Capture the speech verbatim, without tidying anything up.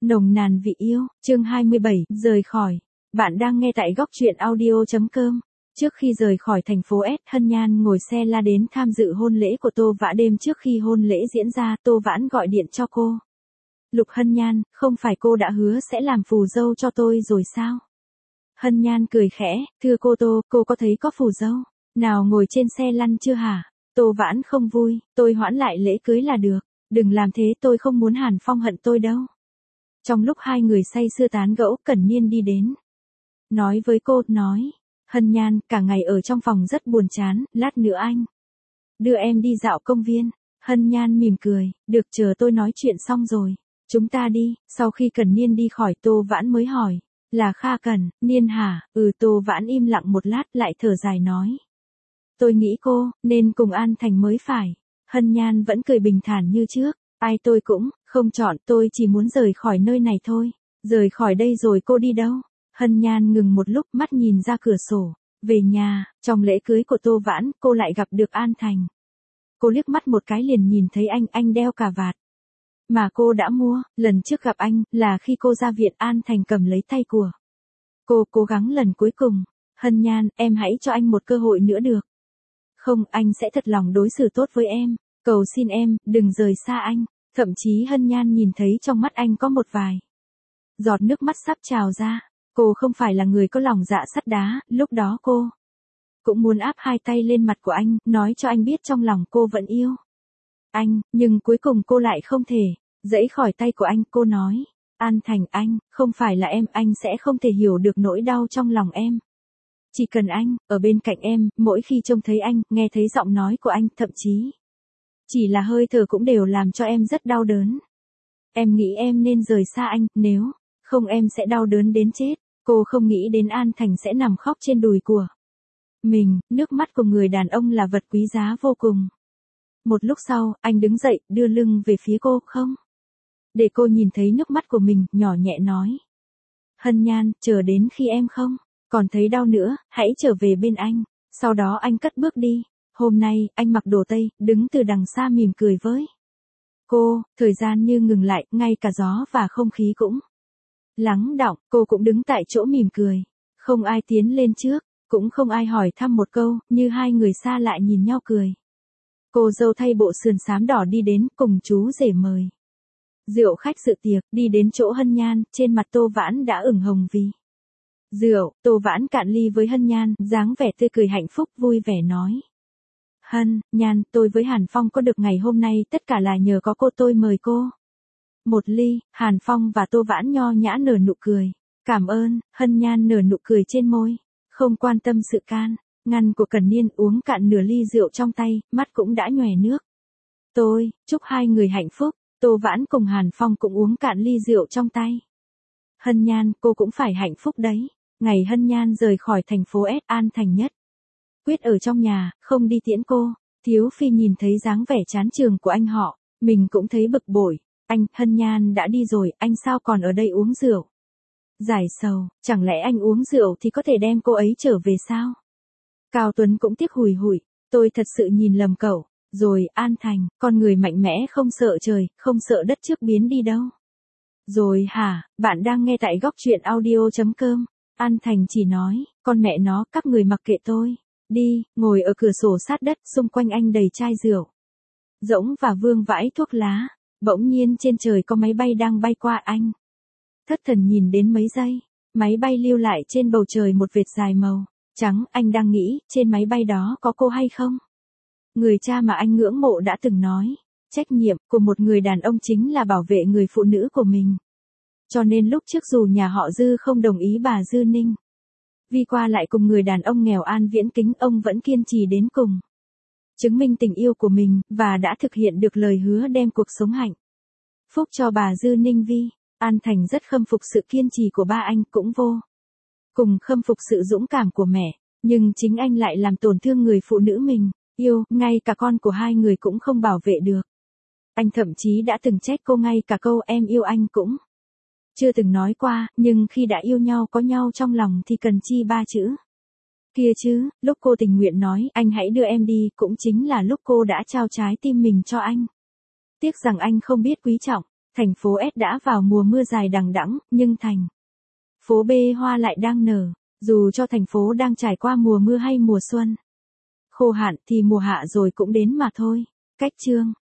Nồng nàn vị yêu, chương hai mươi bảy, rời khỏi. Bạn đang nghe tại góc truyện audio.com. Trước khi rời khỏi thành phố S, Hân Nhan ngồi xe la đến tham dự hôn lễ của Tô Vãn. Đêm trước khi hôn lễ diễn ra, Tô Vãn gọi điện cho cô. Lục Hân Nhan, không phải cô đã hứa sẽ làm phù dâu cho tôi rồi sao? Hân Nhan cười khẽ, thưa cô Tô, cô có thấy có phù dâu nào ngồi trên xe lăn chưa hả? Tô Vãn không vui, tôi hoãn lại lễ cưới là được. Đừng làm thế, tôi không muốn Hàn Phong hận tôi đâu. Trong lúc hai người say sưa tán gẫu, Cẩn Niên đi đến. Nói với cô, nói. Hân Nhan, cả ngày ở trong phòng rất buồn chán, lát nữa anh đưa em đi dạo công viên. Hân Nhan mỉm cười, được, chờ tôi nói chuyện xong rồi. Chúng ta đi. Sau khi Cẩn Niên đi khỏi, Tô Vãn mới hỏi. Là Kha Cẩn, Niên hả? Ừ. Tô Vãn im lặng một lát lại thở dài nói. Tôi nghĩ cô nên cùng An Thành mới phải. Hân Nhan vẫn cười bình thản như trước. Ai tôi cũng không chọn, tôi chỉ muốn rời khỏi nơi này thôi. Rời khỏi đây rồi cô đi đâu? Hân Nhan ngừng một lúc, mắt nhìn ra cửa sổ. Về nhà. Trong lễ cưới của Tô Vãn, cô lại gặp được An Thành. Cô liếc mắt một cái liền nhìn thấy anh, anh đeo cà vạt mà cô đã mua. Lần trước gặp anh là khi cô ra viện. An Thành cầm lấy tay của cô, cố gắng lần cuối cùng. Hân Nhan, em hãy cho anh một cơ hội nữa được không? Anh sẽ thật lòng đối xử tốt với em. Cầu xin em, đừng rời xa anh. Thậm chí Hân Nhan nhìn thấy trong mắt anh có một vài giọt nước mắt sắp trào ra. Cô không phải là người có lòng dạ sắt đá, lúc đó cô cũng muốn áp hai tay lên mặt của anh, nói cho anh biết trong lòng cô vẫn yêu anh, nhưng cuối cùng cô lại không thể giãy khỏi tay của anh. Cô nói, An Thành, anh, không phải là em, anh sẽ không thể hiểu được nỗi đau trong lòng em. Chỉ cần anh ở bên cạnh em, mỗi khi trông thấy anh, nghe thấy giọng nói của anh, thậm chí chỉ là hơi thở cũng đều làm cho em rất đau đớn. Em nghĩ em nên rời xa anh, nếu không em sẽ đau đớn đến chết. Cô không nghĩ đến An Thành sẽ nằm khóc trên đùi của mình. Nước mắt của người đàn ông là vật quý giá vô cùng. Một lúc sau, anh đứng dậy, đưa lưng về phía cô, không để cô nhìn thấy nước mắt của mình, nhỏ nhẹ nói. Hân Nhan, chờ đến khi em không còn thấy đau nữa, hãy trở về bên anh. Sau đó anh cất bước đi. Hôm nay, anh mặc đồ tây, đứng từ đằng xa mỉm cười với cô. Thời gian như ngừng lại, ngay cả gió và không khí cũng lắng đọng. Cô cũng đứng tại chỗ mỉm cười. Không ai tiến lên trước, cũng không ai hỏi thăm một câu, như hai người xa lại nhìn nhau cười. Cô dâu thay bộ sườn xám đỏ đi đến, cùng chú rể mời rượu khách dự tiệc. Đi đến chỗ Hân Nhan, trên mặt Tô Vãn đã ửng hồng vì rượu. Tô Vãn cạn ly với Hân Nhan, dáng vẻ tươi cười hạnh phúc vui vẻ nói. Hân Nhan, tôi với Hàn Phong có được ngày hôm nay tất cả là nhờ có cô, tôi mời cô một ly. Hàn Phong và Tô Vãn nho nhã nở nụ cười. Cảm ơn. Hân Nhan nở nụ cười trên môi, không quan tâm sự can ngăn của Cẩn Niên. Uống cạn nửa ly rượu trong tay, mắt cũng đã nhòe nước. Tôi chúc hai người hạnh phúc. Tô Vãn cùng Hàn Phong cũng uống cạn ly rượu trong tay. Hân Nhan, cô cũng phải hạnh phúc đấy. Ngày Hân Nhan rời khỏi thành phố S, An Thành nhất quyết ở trong nhà, không đi tiễn cô. Thiếu Phi nhìn thấy dáng vẻ chán chường của anh họ, mình cũng thấy bực bội. Anh, Hân Nhan đã đi rồi, anh sao còn ở đây uống rượu giải sầu? Chẳng lẽ anh uống rượu thì có thể đem cô ấy trở về sao? Cao Tuấn cũng tiếc hùi hụi. Tôi thật sự nhìn lầm cậu rồi. An Thành, con người mạnh mẽ không sợ trời, không sợ đất trước biến đi đâu rồi hả? Bạn đang nghe tại góc truyện audio.com. An Thành chỉ nói, con mẹ nó, các người mặc kệ tôi đi. Ngồi ở cửa sổ sát đất, xung quanh anh đầy chai rượu rỗng và vương vãi thuốc lá. Bỗng nhiên trên trời có máy bay đang bay qua. Anh thất thần nhìn đến mấy giây, máy bay lưu lại trên bầu trời một vệt dài màu trắng. Anh đang nghĩ, trên máy bay đó có cô hay không? Người cha mà anh ngưỡng mộ đã từng nói, trách nhiệm của một người đàn ông chính là bảo vệ người phụ nữ của mình. Cho nên lúc trước dù nhà họ Dư không đồng ý bà Dư Ninh Vi qua lại cùng người đàn ông nghèo An Viễn Kính, ông vẫn kiên trì đến cùng, chứng minh tình yêu của mình, và đã thực hiện được lời hứa đem cuộc sống hạnh phúc cho bà Dư Ninh Vi. An Thành rất khâm phục sự kiên trì của ba anh, cũng vô cùng khâm phục sự dũng cảm của mẹ, nhưng chính anh lại làm tổn thương người phụ nữ mình yêu, ngay cả con của hai người cũng không bảo vệ được. Anh thậm chí đã từng trách cô, ngay cả câu em yêu anh cũng chưa từng nói qua, nhưng khi đã yêu nhau, có nhau trong lòng thì cần chi ba chữ kia chứ. Lúc cô tình nguyện nói, anh hãy đưa em đi, cũng chính là lúc cô đã trao trái tim mình cho anh. Tiếc rằng anh không biết quý trọng. Thành phố S đã vào mùa mưa dài đằng đẵng, nhưng thành phố B hoa lại đang nở. Dù cho thành phố đang trải qua mùa mưa hay mùa xuân khô hạn thì mùa hạ rồi cũng đến mà thôi. Cách chương